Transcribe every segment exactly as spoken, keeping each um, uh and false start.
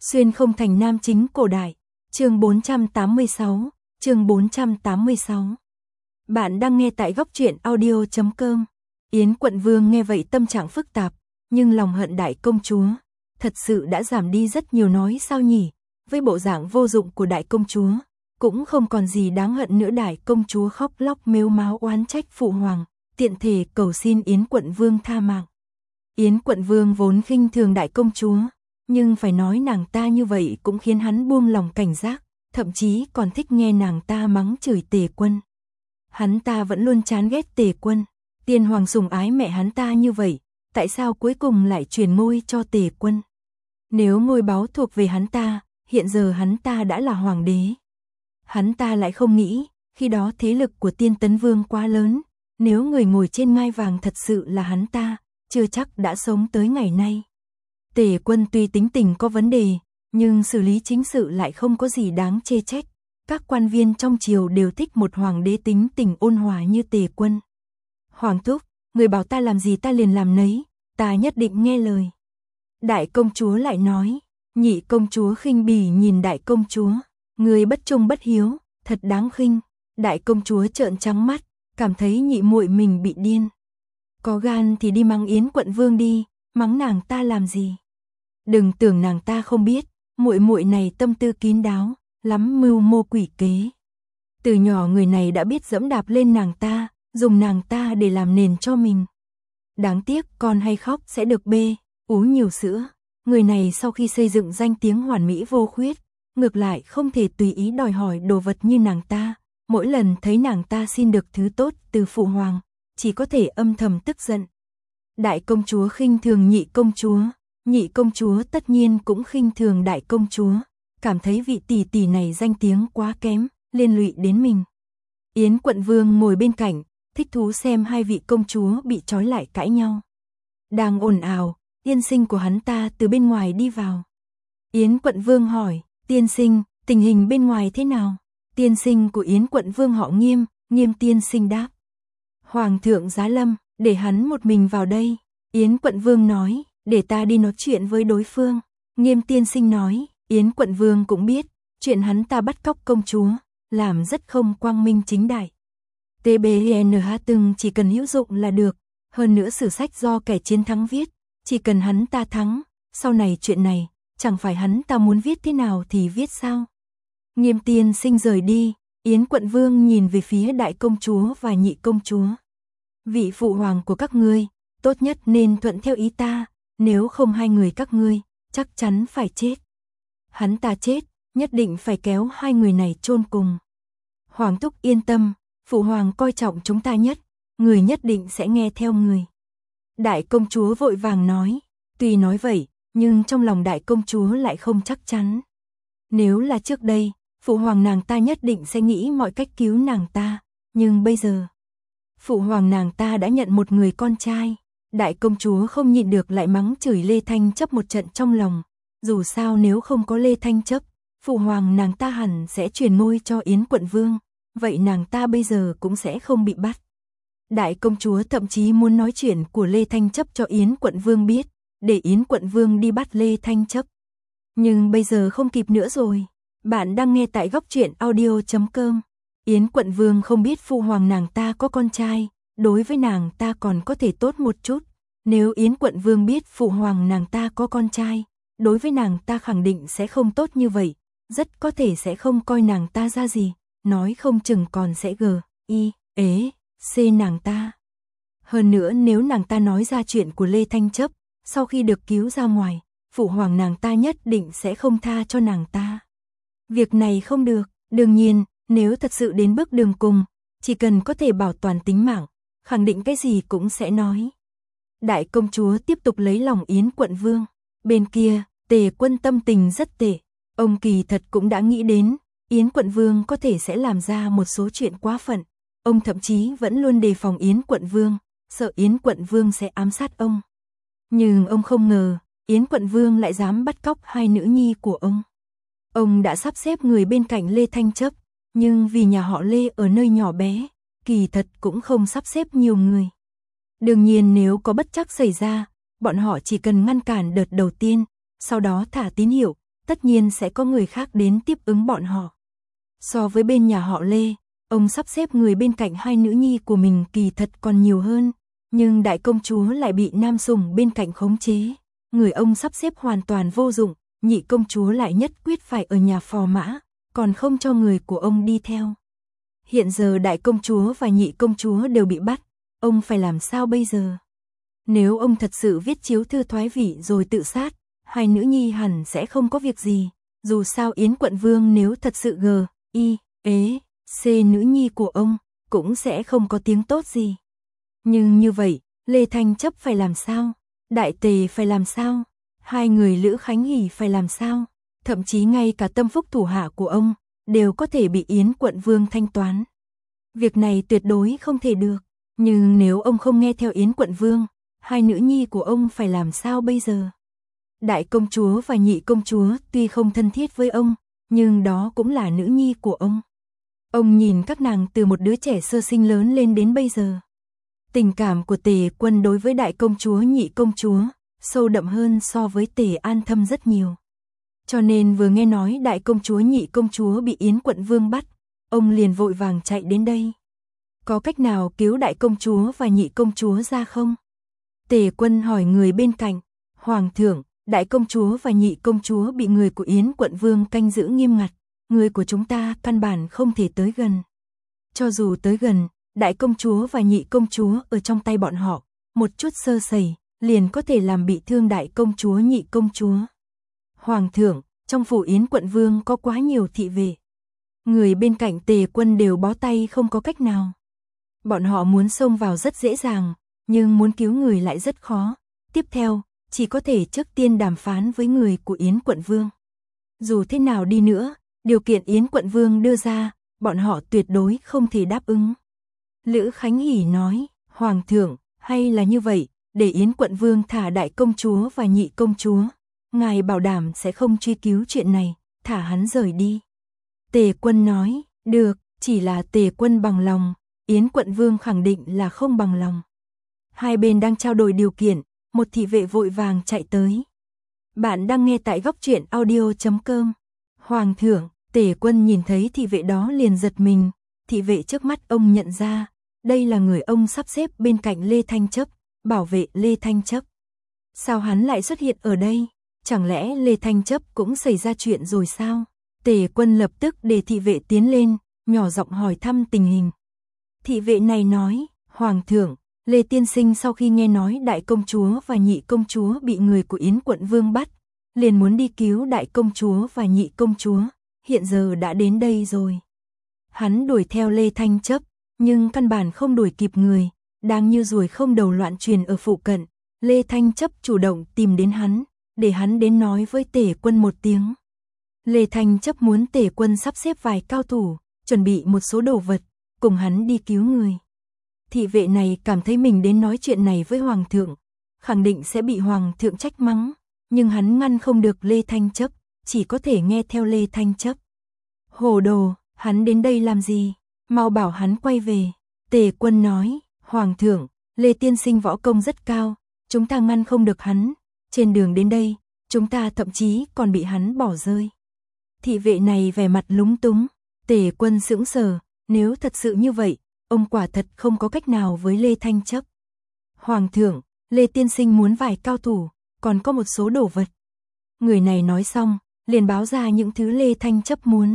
Xuyên không thành nam chính cổ đại, chương bốn trăm tám mươi sáu, chương bốn trăm tám mươi sáu. Bạn đang nghe tại góc truyện audio chấm com. Yến Quận Vương nghe vậy tâm trạng phức tạp, nhưng lòng hận đại công chúa thật sự đã giảm đi rất nhiều, nói sao nhỉ, với bộ dạng vô dụng của đại công chúa, cũng không còn gì đáng hận nữa. Đại công chúa khóc lóc mếu máo oán trách phụ hoàng, tiện thể cầu xin Yến Quận Vương tha mạng. Yến Quận Vương vốn khinh thường đại công chúa, nhưng phải nói nàng ta như vậy cũng khiến hắn buông lòng cảnh giác, thậm chí còn thích nghe nàng ta mắng chửi Tề Quân. Hắn ta vẫn luôn chán ghét Tề Quân, tiên hoàng sủng ái mẹ hắn ta như vậy, tại sao cuối cùng lại truyền ngôi cho Tề Quân? Nếu ngôi báu thuộc về hắn ta, hiện giờ hắn ta đã là hoàng đế. Hắn ta lại không nghĩ, khi đó thế lực của Tiên Tấn Vương quá lớn, nếu người ngồi trên ngai vàng thật sự là hắn ta, chưa chắc đã sống tới ngày nay. Tề Quân tuy tính tình có vấn đề, nhưng xử lý chính sự lại không có gì đáng chê trách. Các quan viên trong triều đều thích một hoàng đế tính tình ôn hòa như Tề Quân. Hoàng thúc, người bảo ta làm gì ta liền làm nấy, ta nhất định nghe lời. Đại công chúa lại nói. Nhị công chúa khinh bỉ nhìn đại công chúa, người bất trung bất hiếu, thật đáng khinh. Đại công chúa trợn trắng mắt, cảm thấy nhị muội mình bị điên. Có gan thì đi mắng Yến Quận Vương đi, mắng nàng ta làm gì? Đừng tưởng nàng ta không biết, muội muội này tâm tư kín đáo, lắm mưu mô quỷ kế. Từ nhỏ người này đã biết dẫm đạp lên nàng ta, dùng nàng ta để làm nền cho mình. Đáng tiếc con hay khóc sẽ được bê, ú nhiều sữa. Người này sau khi xây dựng danh tiếng hoàn mỹ vô khuyết, ngược lại không thể tùy ý đòi hỏi đồ vật như nàng ta. Mỗi lần thấy nàng ta xin được thứ tốt từ phụ hoàng, chỉ có thể âm thầm tức giận. Đại công chúa khinh thường nhị công chúa, nhị công chúa tất nhiên cũng khinh thường đại công chúa, cảm thấy vị tỷ tỷ này danh tiếng quá kém, liên lụy đến mình. Yến Quận Vương ngồi bên cạnh, thích thú xem hai vị công chúa bị trói lại cãi nhau. Đang ồn ào, tiên sinh của hắn ta từ bên ngoài đi vào. Yến Quận Vương hỏi, tiên sinh, tình hình bên ngoài thế nào? Tiên sinh của Yến Quận Vương họ Nghiêm, Nghiêm tiên sinh đáp. Hoàng thượng giá lâm, để hắn một mình vào đây. Yến Quận Vương nói, để ta đi nói chuyện với đối phương. Nghiêm tiên sinh nói, Yến Quận Vương cũng biết, chuyện hắn ta bắt cóc công chúa, làm rất không quang minh chính đại. tê bê en hát từng chỉ cần hữu dụng là được, hơn nữa sử sách do kẻ chiến thắng viết, chỉ cần hắn ta thắng, sau này chuyện này, chẳng phải hắn ta muốn viết thế nào thì viết sao. Nghiêm tiên sinh rời đi, Yến Quận Vương nhìn về phía đại công chúa và nhị công chúa. Vị phụ hoàng của các ngươi, tốt nhất nên thuận theo ý ta, nếu không hai người các ngươi, chắc chắn phải chết. Hắn ta chết, nhất định phải kéo hai người này chôn cùng. Hoàng thúc yên tâm, phụ hoàng coi trọng chúng ta nhất, người nhất định sẽ nghe theo người. Đại công chúa vội vàng nói, tuy nói vậy, nhưng trong lòng đại công chúa lại không chắc chắn. Nếu là trước đây, phụ hoàng nàng ta nhất định sẽ nghĩ mọi cách cứu nàng ta, nhưng bây giờ, phụ hoàng nàng ta đã nhận một người con trai. Đại công chúa không nhịn được lại mắng chửi Lê Thanh Chấp một trận trong lòng. Dù sao nếu không có Lê Thanh Chấp, phụ hoàng nàng ta hẳn sẽ truyền ngôi cho Yến Quận Vương, vậy nàng ta bây giờ cũng sẽ không bị bắt. Đại công chúa thậm chí muốn nói chuyện của Lê Thanh Chấp cho Yến Quận Vương biết, để Yến Quận Vương đi bắt Lê Thanh Chấp. Nhưng bây giờ không kịp nữa rồi. Bạn đang nghe tại góc truyện audio chấm com. Yến Quận Vương không biết phụ hoàng nàng ta có con trai, đối với nàng ta còn có thể tốt một chút. Nếu Yến Quận Vương biết phụ hoàng nàng ta có con trai, đối với nàng ta khẳng định sẽ không tốt như vậy, rất có thể sẽ không coi nàng ta ra gì, nói không chừng còn sẽ gờ, y, ế, xê nàng ta. Hơn nữa nếu nàng ta nói ra chuyện của Lê Thanh Chấp, sau khi được cứu ra ngoài, phụ hoàng nàng ta nhất định sẽ không tha cho nàng ta. Việc này không được, đương nhiên, nếu thật sự đến bước đường cùng, chỉ cần có thể bảo toàn tính mạng, khẳng định cái gì cũng sẽ nói. Đại công chúa tiếp tục lấy lòng Yến Quận Vương. Bên kia, Tề Quân tâm tình rất tệ. Ông kỳ thật cũng đã nghĩ đến, Yến Quận Vương có thể sẽ làm ra một số chuyện quá phận. Ông thậm chí vẫn luôn đề phòng Yến Quận Vương, sợ Yến Quận Vương sẽ ám sát ông. Nhưng ông không ngờ, Yến Quận Vương lại dám bắt cóc hai nữ nhi của ông. Ông đã sắp xếp người bên cạnh Lê Thanh Chấp, nhưng vì nhà họ Lê ở nơi nhỏ bé, kỳ thật cũng không sắp xếp nhiều người. Đương nhiên nếu có bất trắc xảy ra, bọn họ chỉ cần ngăn cản đợt đầu tiên, sau đó thả tín hiệu, tất nhiên sẽ có người khác đến tiếp ứng bọn họ. So với bên nhà họ Lê, ông sắp xếp người bên cạnh hai nữ nhi của mình kỳ thật còn nhiều hơn, nhưng đại công chúa lại bị nam sủng bên cạnh khống chế. Người ông sắp xếp hoàn toàn vô dụng, nhị công chúa lại nhất quyết phải ở nhà phò mã, còn không cho người của ông đi theo. Hiện giờ đại công chúa và nhị công chúa đều bị bắt, ông phải làm sao bây giờ? Nếu ông thật sự viết chiếu thư thoái vị rồi tự sát, hai nữ nhi hẳn sẽ không có việc gì, dù sao Yến quận vương nếu thật sự g, i, ế, c nữ nhi của ông, cũng sẽ không có tiếng tốt gì. Nhưng như vậy, Lê Thanh Chấp phải làm sao? Đại Tề phải làm sao? Hai người Lữ Khánh Hỷ phải làm sao? Thậm chí ngay cả tâm phúc thủ hạ của ông, đều có thể bị Yến quận vương thanh toán. Việc này tuyệt đối không thể được, nhưng nếu ông không nghe theo Yến quận vương, hai nữ nhi của ông phải làm sao bây giờ? Đại công chúa và nhị công chúa tuy không thân thiết với ông, nhưng đó cũng là nữ nhi của ông. Ông nhìn các nàng từ một đứa trẻ sơ sinh lớn lên đến bây giờ. Tình cảm của Tề Quân đối với đại công chúa nhị công chúa, sâu đậm hơn so với Tề An Thâm rất nhiều. Cho nên vừa nghe nói đại công chúa nhị công chúa bị Yến quận vương bắt, ông liền vội vàng chạy đến đây. Có cách nào cứu đại công chúa và nhị công chúa ra không? Tề Quân hỏi người bên cạnh. Hoàng thượng, đại công chúa và nhị công chúa bị người của Yến quận vương canh giữ nghiêm ngặt, người của chúng ta căn bản không thể tới gần. Cho dù tới gần, đại công chúa và nhị công chúa ở trong tay bọn họ, một chút sơ sẩy, liền có thể làm bị thương đại công chúa nhị công chúa. Hoàng thượng, trong phủ Yến quận vương có quá nhiều thị vệ. Người bên cạnh Tề Quân đều bó tay không có cách nào. Bọn họ muốn xông vào rất dễ dàng, nhưng muốn cứu người lại rất khó. Tiếp theo, chỉ có thể trước tiên đàm phán với người của Yến quận vương. Dù thế nào đi nữa, điều kiện Yến quận vương đưa ra, bọn họ tuyệt đối không thể đáp ứng. Lữ Khánh Hỷ nói, Hoàng thượng, hay là như vậy, để Yến quận vương thả đại công chúa và nhị công chúa. Ngài bảo đảm sẽ không truy cứu chuyện này, thả hắn rời đi. Tề Quân nói, được, chỉ là Tề Quân bằng lòng, Yến quận vương khẳng định là không bằng lòng. Hai bên đang trao đổi điều kiện, một thị vệ vội vàng chạy tới. Bạn đang nghe tại góc truyện audio chấm com. Hoàng thượng, Tề Quân nhìn thấy thị vệ đó liền giật mình, thị vệ trước mắt ông nhận ra, đây là người ông sắp xếp bên cạnh Lê Thanh Chấp, bảo vệ Lê Thanh Chấp. Sao hắn lại xuất hiện ở đây? Chẳng lẽ Lê Thanh Chấp cũng xảy ra chuyện rồi sao? Tề Quân lập tức để thị vệ tiến lên, nhỏ giọng hỏi thăm tình hình. Thị vệ này nói, Hoàng thượng, Lê Tiên Sinh sau khi nghe nói đại công chúa và nhị công chúa bị người của Yến quận vương bắt, liền muốn đi cứu đại công chúa và nhị công chúa, hiện giờ đã đến đây rồi. Hắn đuổi theo Lê Thanh Chấp, nhưng căn bản không đuổi kịp người, đang như ruồi không đầu loạn truyền ở phụ cận. Lê Thanh Chấp chủ động tìm đến hắn, để hắn đến nói với Tề Quân một tiếng. Lê Thanh Chấp muốn Tề Quân sắp xếp vài cao thủ, chuẩn bị một số đồ vật, cùng hắn đi cứu người. Thị vệ này cảm thấy mình đến nói chuyện này với Hoàng thượng, khẳng định sẽ bị Hoàng thượng trách mắng, nhưng hắn ngăn không được Lê Thanh Chấp, chỉ có thể nghe theo Lê Thanh Chấp. Hồ đồ, hắn đến đây làm gì? Mau bảo hắn quay về. Tề Quân nói, Hoàng thượng, Lê Tiên Sinh võ công rất cao, chúng ta ngăn không được hắn, trên đường đến đây, chúng ta thậm chí còn bị hắn bỏ rơi. Thị vệ này vẻ mặt lúng túng, Tề Quân sững sờ, nếu thật sự như vậy, ông quả thật không có cách nào với Lê Thanh Chấp. Hoàng thượng, Lê Tiên Sinh muốn vài cao thủ, còn có một số đồ vật. Người này nói xong, liền báo ra những thứ Lê Thanh Chấp muốn.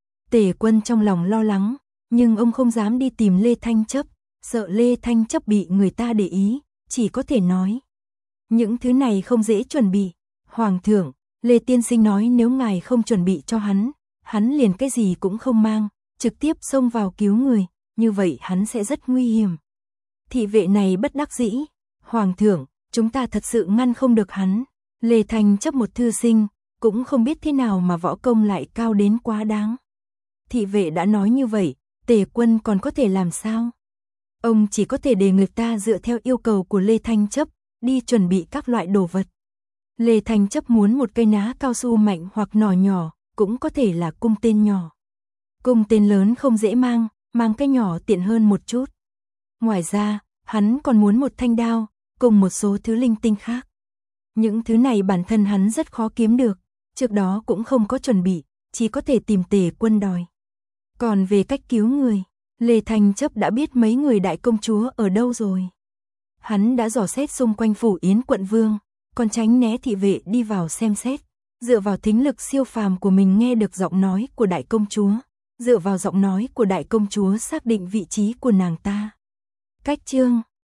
Tề Quân trong lòng lo lắng, nhưng ông không dám đi tìm Lê Thanh Chấp, sợ Lê Thanh Chấp bị người ta để ý, chỉ có thể nói. Những thứ này không dễ chuẩn bị. Hoàng thượng, Lê Tiên Sinh nói nếu ngài không chuẩn bị cho hắn, hắn liền cái gì cũng không mang, trực tiếp xông vào cứu người, như vậy hắn sẽ rất nguy hiểm. Thị vệ này bất đắc dĩ, Hoàng thượng, chúng ta thật sự ngăn không được hắn. Lê Thanh Chấp một thư sinh, cũng không biết thế nào mà võ công lại cao đến quá đáng. Thị vệ đã nói như vậy, Tề Quân còn có thể làm sao? Ông chỉ có thể để người ta dựa theo yêu cầu của Lê Thanh Chấp, đi chuẩn bị các loại đồ vật. Lê Thanh Chấp muốn một cây ná cao su mạnh hoặc nỏ nhỏ, cũng có thể là cung tên nhỏ. Cung tên lớn không dễ mang, mang cái nhỏ tiện hơn một chút. Ngoài ra, hắn còn muốn một thanh đao, cùng một số thứ linh tinh khác. Những thứ này bản thân hắn rất khó kiếm được, Trước đó cũng không có chuẩn bị, chỉ có thể tìm Tề Quân đòi. Còn về cách cứu người, Lê Thanh Chấp đã biết mấy người đại công chúa ở đâu rồi. Hắn đã dò xét xung quanh phủ Yến quận vương, còn tránh né thị vệ đi vào xem xét. Dựa vào thính lực siêu phàm của mình nghe được giọng nói của đại công chúa. Dựa vào giọng nói của đại công chúa xác định vị trí của nàng ta. Cách chương